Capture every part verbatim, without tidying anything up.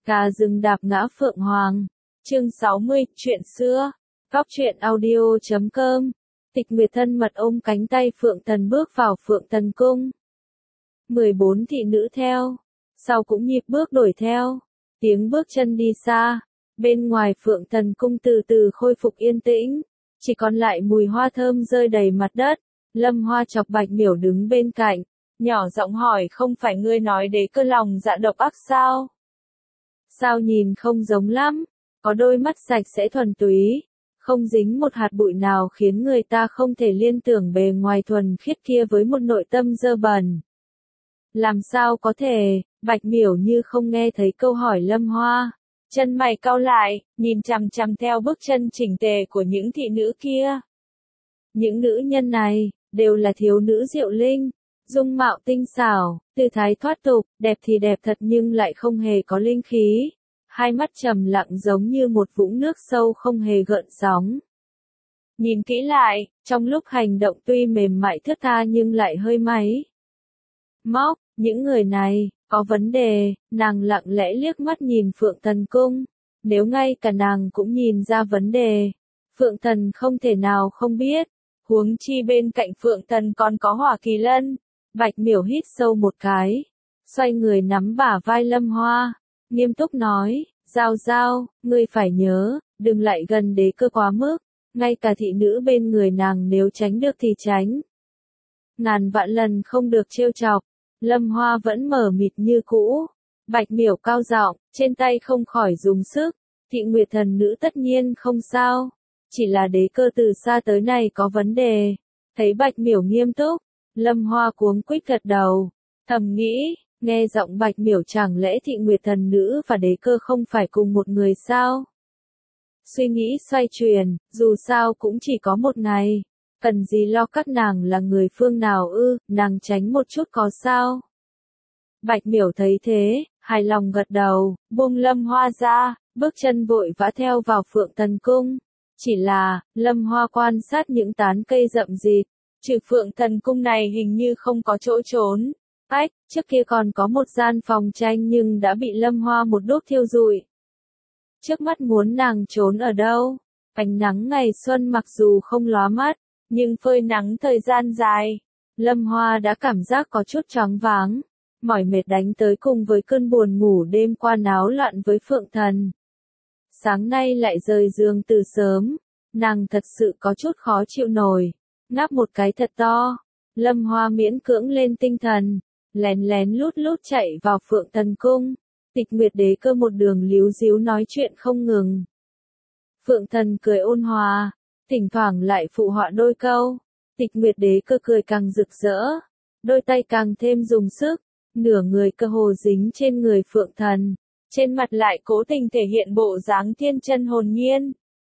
Gà rừng đạp ngã phượng hoàng. Chương sáu mươi, chuyện xưa. Góc truyện audio chấm com. Tịch Nguyệt thân mật ôm cánh tay Phượng Tần bước vào Phượng Tần cung. mười bốn thị nữ theo. Sau cũng nhịp bước đuổi theo. Tiếng bước chân đi xa. Bên ngoài Phượng Tần cung từ từ khôi phục yên tĩnh. Chỉ còn lại mùi hoa thơm rơi đầy mặt đất. Lâm Hoa chọc Bạch Miểu đứng bên cạnh. Nhỏ giọng hỏi, không phải ngươi nói đế cơ lòng dạ độc ác sao? Sao nhìn không giống lắm, có đôi mắt sạch sẽ thuần túy, không dính một hạt bụi nào khiến người ta không thể liên tưởng bề ngoài thuần khiết kia với một nội tâm dơ bẩn. Làm sao có thể, Bạch Miểu như không nghe thấy câu hỏi Lâm Hoa. Chân mày cau lại, nhìn chằm chằm theo bước chân chỉnh tề của những thị nữ kia. Những nữ nhân này, đều là thiếu nữ Diệu Linh. Dung mạo tinh xảo, tư thái thoát tục, đẹp thì đẹp thật nhưng lại không hề có linh khí. Hai mắt trầm lặng giống như một vũng nước sâu không hề gợn sóng. Nhìn kỹ lại, trong lúc hành động tuy mềm mại thướt tha nhưng lại hơi máy móc, những người này, có vấn đề, nàng lặng lẽ liếc mắt nhìn Phượng Tần cung. Nếu ngay cả nàng cũng nhìn ra vấn đề, Phượng Tần không thể nào không biết. Huống chi bên cạnh Phượng Tần còn có Hỏa Kỳ Lân. Bạch Miểu hít sâu một cái, xoay người nắm bả vai Lâm Hoa, nghiêm túc nói, Giao Giao, ngươi phải nhớ, đừng lại gần đế cơ quá mức, ngay cả thị nữ bên người nàng nếu tránh được thì tránh. Ngàn vạn lần không được trêu chọc. Lâm Hoa vẫn mở mịt như cũ. Bạch Miểu cao giọng, trên tay không khỏi dùng sức. Thị Nguyệt thần nữ tất nhiên không sao, chỉ là đế cơ từ xa tới này có vấn đề. Thấy Bạch Miểu nghiêm túc, Lâm Hoa cuống quýt gật đầu, thầm nghĩ, nghe giọng Bạch Miểu chẳng lẽ Thị Nguyệt thần nữ và đế cơ không phải cùng một người sao? Suy nghĩ xoay chuyển, dù sao cũng chỉ có một ngày, cần gì lo các nàng là người phương nào ư, nàng tránh một chút có sao? Bạch Miểu thấy thế, hài lòng gật đầu, buông Lâm Hoa ra, bước chân vội vã theo vào Phượng Tần cung. Chỉ là, Lâm Hoa quan sát những tán cây rậm rịt. Trừ Phượng Tần cung này hình như không có chỗ trốn. Ách, trước kia còn có một gian phòng tranh nhưng đã bị Lâm Hoa một đốt thiêu rụi. Trước mắt muốn nàng trốn ở đâu? Ánh nắng ngày xuân mặc dù không lóa mắt, nhưng phơi nắng thời gian dài, Lâm Hoa đã cảm giác có chút choáng váng, mỏi mệt đánh tới cùng với cơn buồn ngủ đêm qua náo loạn với Phượng Thần. Sáng nay lại rời giường từ sớm, nàng thật sự có chút khó chịu nổi. Ngáp một cái thật to, Lâm Hoa miễn cưỡng lên tinh thần, lén lén lút lút chạy vào Phượng Tần cung. Tịch Nguyệt đế cơ một đường líu díu nói chuyện không ngừng. Phượng Tần cười ôn hòa, thỉnh thoảng lại phụ họa đôi câu. Tịch Nguyệt đế cơ cười càng rực rỡ, đôi tay càng thêm dùng sức, nửa người cơ hồ dính trên người Phượng Tần, trên mặt lại cố tình thể hiện bộ dáng thiên chân hồn nhiên.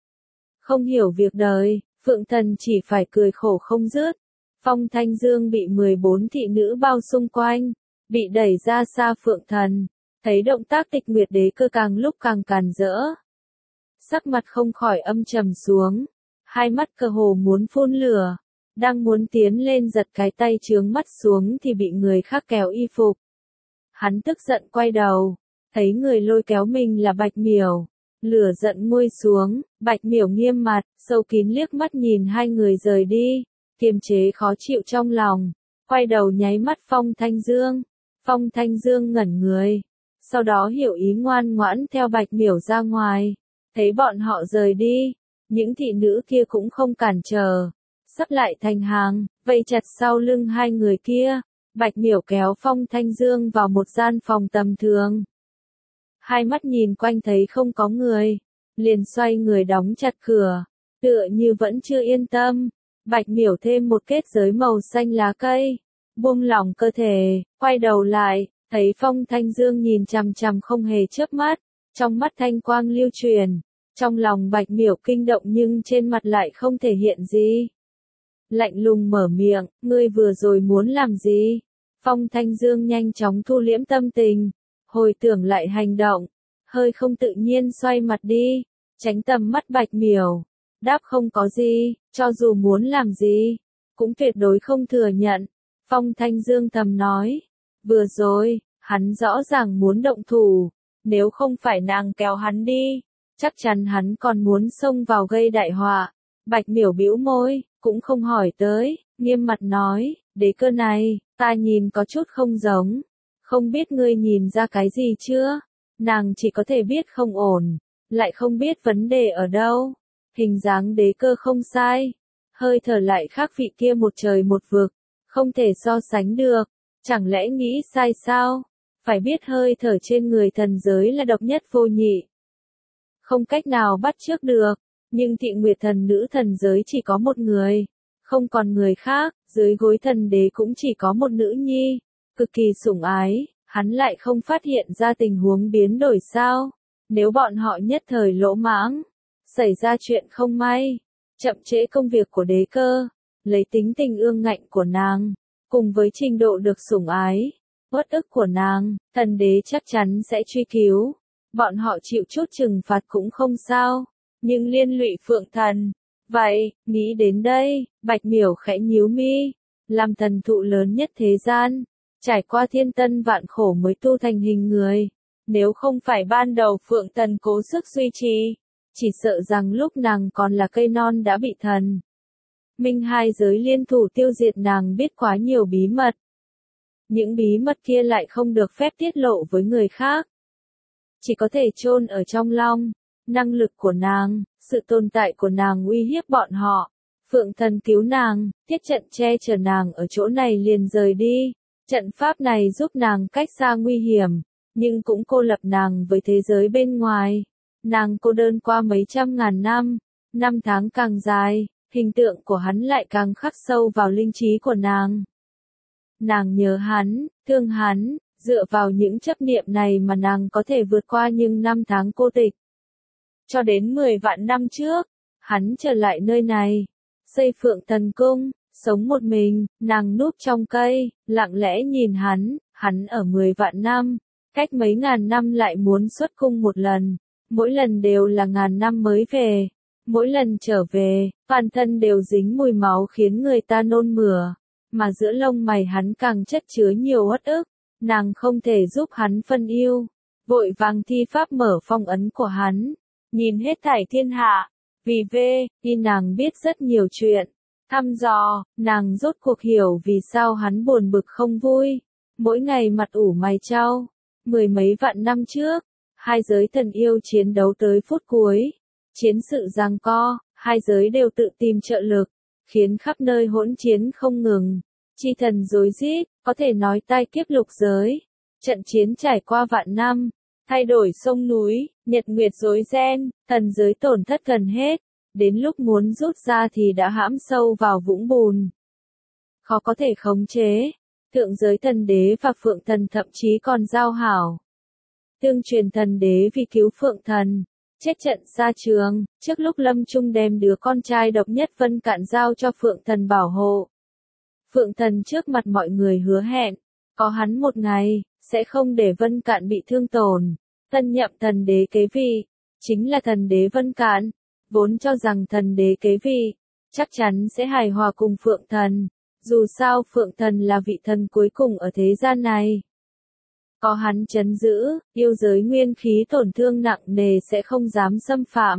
Không hiểu việc đời, Phượng Tần chỉ phải cười khổ không dứt. Phong Thanh Dương bị mười bốn thị nữ bao xung quanh, bị đẩy ra xa Phượng Tần, thấy động tác Tịch Nguyệt đế cơ càng lúc càng càn rỡ. Sắc mặt không khỏi âm trầm xuống, hai mắt cơ hồ muốn phun lửa, đang muốn tiến lên giật cái tay chướng mắt xuống thì bị người khác kéo y phục. Hắn tức giận quay đầu, thấy người lôi kéo mình là Bạch Miểu. Lửa giận nguôi xuống, Bạch Miểu nghiêm mặt, sâu kín liếc mắt nhìn hai người rời đi, kiềm chế khó chịu trong lòng, quay đầu nháy mắt Phong Thanh Dương. Phong Thanh Dương ngẩn người, sau đó hiểu ý ngoan ngoãn theo Bạch Miểu ra ngoài. Thấy bọn họ rời đi, những thị nữ kia cũng không cản trở, sắp lại thành hàng, vây chặt sau lưng hai người kia. Bạch Miểu kéo Phong Thanh Dương vào một gian phòng tầm thường. Hai mắt nhìn quanh thấy không có người, liền xoay người đóng chặt cửa, tựa như vẫn chưa yên tâm. Bạch Miểu thêm một kết giới màu xanh lá cây, buông lỏng cơ thể, quay đầu lại, thấy Phong Thanh Dương nhìn chằm chằm không hề chớp mắt, trong mắt thanh quang lưu truyền. Trong lòng Bạch Miểu kinh động nhưng trên mặt lại không thể hiện gì. Lạnh lùng mở miệng, ngươi vừa rồi muốn làm gì? Phong Thanh Dương nhanh chóng thu liễm tâm tình, hồi tưởng lại hành động, hơi không tự nhiên xoay mặt đi, tránh tầm mắt Bạch Miểu, đáp không có gì, cho dù muốn làm gì, cũng tuyệt đối không thừa nhận. Phong Thanh Dương thầm nói, vừa rồi, hắn rõ ràng muốn động thủ, Nếu không phải nàng kéo hắn đi, chắc chắn hắn còn muốn xông vào gây đại họa. Bạch Miểu bĩu môi, cũng không hỏi tới, nghiêm mặt nói, đế cơ này, ta nhìn có chút không giống. Không biết ngươi nhìn ra cái gì chưa? Nàng chỉ có thể biết không ổn, lại không biết vấn đề ở đâu. Hình dáng đế cơ không sai, hơi thở lại khác vị kia một trời một vực, không thể so sánh được. Chẳng lẽ nghĩ sai sao? Phải biết hơi thở trên người thần giới là độc nhất vô nhị, không cách nào bắt chước được. Nhưng Thị Nguyệt thần nữ thần giới chỉ có một người, không còn người khác, dưới gối thần đế cũng chỉ có một nữ nhi, cực kỳ sủng ái, hắn lại không phát hiện ra tình huống biến đổi sao? Nếu bọn họ nhất thời lỗ mãng, xảy ra chuyện không may, chậm trễ công việc của đế cơ, lấy tính tình ương ngạnh của nàng, cùng với trình độ được sủng ái, uất ức của nàng, thần đế chắc chắn sẽ truy cứu, bọn họ chịu chút trừng phạt cũng không sao. Nhưng liên lụy Phượng Thần. Vậy, nghĩ đến đây, Bạch Miểu khẽ nhíu mi, làm thần thụ lớn nhất thế gian, trải qua thiên tân vạn khổ mới tu thành hình người. Nếu không phải ban đầu Phượng Thần cố sức duy trì, chỉ sợ rằng lúc nàng còn là cây non đã bị thần minh hai giới liên thủ tiêu diệt nàng biết quá nhiều bí mật. Những bí mật kia lại không được phép tiết lộ với người khác, chỉ có thể chôn ở trong lòng. Năng lực của nàng, sự tồn tại của nàng uy hiếp bọn họ. Phượng Thần cứu nàng, thiết trận che chở nàng ở chỗ này liền rời đi. Trận pháp này giúp nàng cách xa nguy hiểm, nhưng cũng cô lập nàng với thế giới bên ngoài. Nàng cô đơn qua mấy trăm ngàn năm, năm tháng càng dài, hình tượng của hắn lại càng khắc sâu vào linh trí của nàng. Nàng nhớ hắn, thương hắn, dựa vào những chấp niệm này mà nàng có thể vượt qua những năm tháng cô tịch. Cho đến mười vạn năm trước, hắn trở lại nơi này, xây Phượng Thần Cung, sống một mình, nàng núp trong cây, lặng lẽ nhìn hắn, hắn ở mười vạn năm, cách mấy ngàn năm lại muốn xuất cung một lần, mỗi lần đều là ngàn năm mới về, mỗi lần trở về, toàn thân đều dính mùi máu khiến người ta nôn mửa, mà giữa lông mày hắn càng chất chứa nhiều uất ức, nàng không thể giúp hắn phân yêu, vội vàng thi pháp mở phong ấn của hắn. Nhìn hết thảy thiên hạ, vì về, đi nàng biết rất nhiều chuyện, thăm dò, nàng rốt cuộc hiểu vì sao hắn buồn bực không vui, mỗi ngày mặt ủ mày chau. Mười mấy vạn năm trước, hai giới thần yêu chiến đấu tới phút cuối, chiến sự giằng co, hai giới đều tự tìm trợ lực, khiến khắp nơi hỗn chiến không ngừng, chi thần rối rít, có thể nói tai kiếp lục giới, trận chiến trải qua vạn năm. Thay đổi sông núi, nhật nguyệt rối ren, thần giới tổn thất gần hết, đến lúc muốn rút ra thì đã hãm sâu vào vũng bùn. Khó có thể khống chế, thượng giới thần đế và Phượng Thần thậm chí còn giao hảo. Tương truyền thần đế vì cứu Phượng Thần, chết trận xa trường, trước lúc lâm chung đem đứa con trai độc nhất Vân Cạn giao cho Phượng Thần bảo hộ. Phượng Thần trước mặt mọi người hứa hẹn, có hắn một ngày, sẽ không để Vân Cạn bị thương tổn. Tân nhậm thần đế kế vị, chính là thần đế Vân Cạn, vốn cho rằng thần đế kế vị, chắc chắn sẽ hài hòa cùng Phượng Thần, dù sao Phượng Thần là vị thần cuối cùng ở thế gian này. Có hắn trấn giữ, yêu giới nguyên khí tổn thương nặng nề sẽ không dám xâm phạm.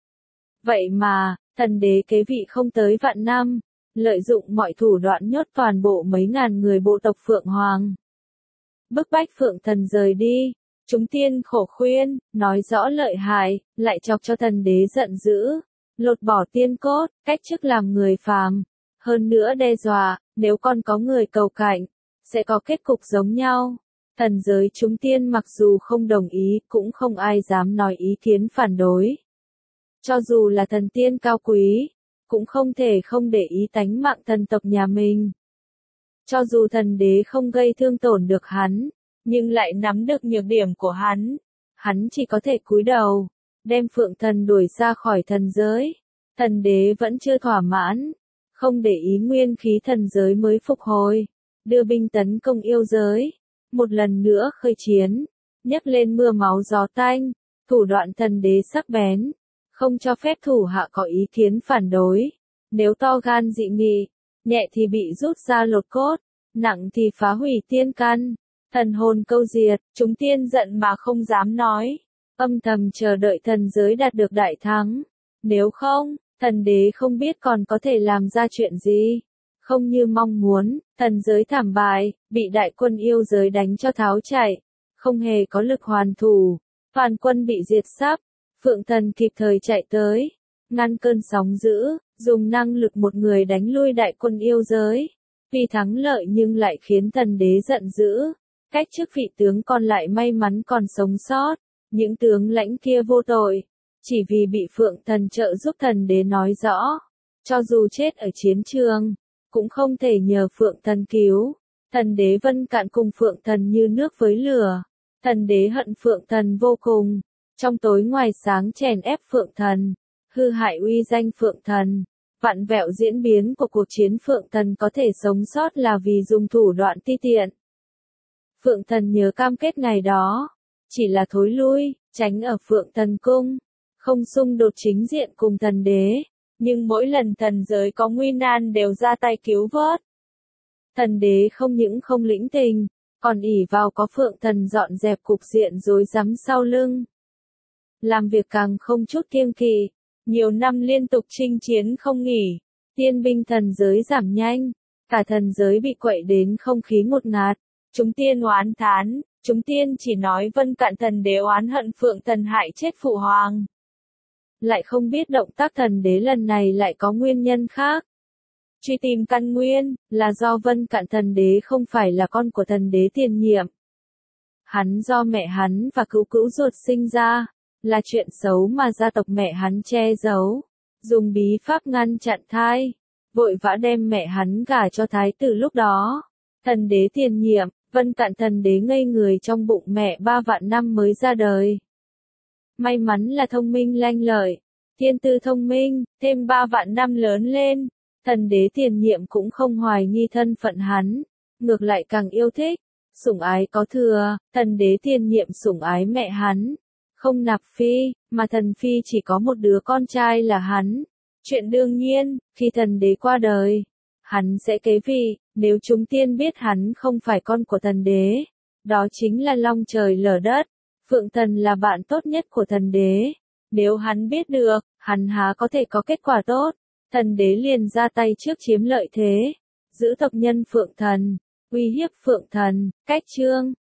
Vậy mà, thần đế kế vị không tới vạn năm, lợi dụng mọi thủ đoạn nhốt toàn bộ mấy ngàn người bộ tộc Phượng Hoàng. Bức bách Phượng Thần rời đi, chúng tiên khổ khuyên, nói rõ lợi hại, lại chọc cho thần đế giận dữ, lột bỏ tiên cốt, cách chức làm người phàm, hơn nữa đe dọa, nếu còn có người cầu cạnh, sẽ có kết cục giống nhau. Thần giới chúng tiên mặc dù không đồng ý, cũng không ai dám nói ý kiến phản đối. Cho dù là thần tiên cao quý, cũng không thể không để ý tánh mạng thần tộc nhà mình. Cho dù thần đế không gây thương tổn được hắn, nhưng lại nắm được nhược điểm của hắn, hắn chỉ có thể cúi đầu, đem Phượng Thần đuổi ra khỏi thần giới. Thần đế vẫn chưa thỏa mãn, không để ý nguyên khí thần giới mới phục hồi, đưa binh tấn công yêu giới, một lần nữa khơi chiến, nhấc lên mưa máu gió tanh, thủ đoạn thần đế sắc bén, không cho phép thủ hạ có ý kiến phản đối, nếu to gan dị nghị, nhẹ thì bị rút ra lột cốt, nặng thì phá hủy tiên căn. Thần hồn câu diệt, chúng tiên giận mà không dám nói, âm thầm chờ đợi thần giới đạt được đại thắng. Nếu không, thần đế không biết còn có thể làm ra chuyện gì. Không như mong muốn, thần giới thảm bại, bị đại quân yêu giới đánh cho tháo chạy, không hề có lực hoàn thủ, toàn quân bị diệt sắp. Phượng thần kịp thời chạy tới, ngăn cơn sóng dữ, dùng năng lực một người đánh lui đại quân yêu giới. Vì thắng lợi nhưng lại khiến thần đế giận dữ, cách chức vị tướng còn lại may mắn còn sống sót. Những tướng lãnh kia vô tội, chỉ vì bị Phượng thần trợ giúp. Thần đế nói rõ, cho dù chết ở chiến trường, cũng không thể nhờ Phượng thần cứu. Thần đế Vân Cạn cùng Phượng thần như nước với lửa. Thần đế hận Phượng thần vô cùng, trong tối ngoài sáng chèn ép Phượng thần, hư hại uy danh Phượng thần. Vặn vẹo diễn biến của cuộc chiến. Phượng thần có thể sống sót là vì dùng thủ đoạn ti tiện. Phượng thần nhớ cam kết ngày đó, chỉ là thối lui, tránh ở Phượng thần cung, không xung đột chính diện cùng thần đế, nhưng mỗi lần thần giới có nguy nan đều ra tay cứu vớt. Thần đế không những không lĩnh tình, còn ỷ vào có Phượng thần dọn dẹp cục diện rối rắm sau lưng. Làm việc càng không chút kiêng kỵ, nhiều năm liên tục chinh chiến không nghỉ, tiên binh thần giới giảm nhanh, cả thần giới bị quậy đến không khí ngột ngạt. Chúng tiên oán thán, chúng tiên chỉ nói Vân Cạn thần đế oán hận Phượng thần hại chết phụ hoàng. Lại không biết động tác thần đế lần này lại có nguyên nhân khác. Truy tìm căn nguyên, là do Vân Cạn thần đế không phải là con của thần đế tiền nhiệm. Hắn do mẹ hắn và cứu cữu ruột sinh ra, là chuyện xấu mà gia tộc mẹ hắn che giấu, dùng bí pháp ngăn chặn thai, vội vã đem mẹ hắn gả cho thái tử. Lúc đó, thần đế tiền nhiệm, Vân Cạn thần đế ngây người trong bụng mẹ ba vạn năm mới ra đời. May mắn là thông minh lanh lợi, thiên tư thông minh, thêm ba vạn năm lớn lên, thần đế tiền nhiệm cũng không hoài nghi thân phận hắn, ngược lại càng yêu thích, sủng ái có thừa. Thần đế tiền nhiệm sủng ái mẹ hắn, không nạp phi, mà thần phi chỉ có một đứa con trai là hắn. Chuyện đương nhiên, khi thần đế qua đời, hắn sẽ kế vị. Nếu chúng tiên biết hắn không phải con của thần đế, đó chính là long trời lở đất. Phượng thần là bạn tốt nhất của thần đế, nếu hắn biết được, hắn há có thể có kết quả tốt. Thần đế liền ra tay trước chiếm lợi thế, giữ tộc nhân Phượng thần, uy hiếp Phượng thần. Cách chương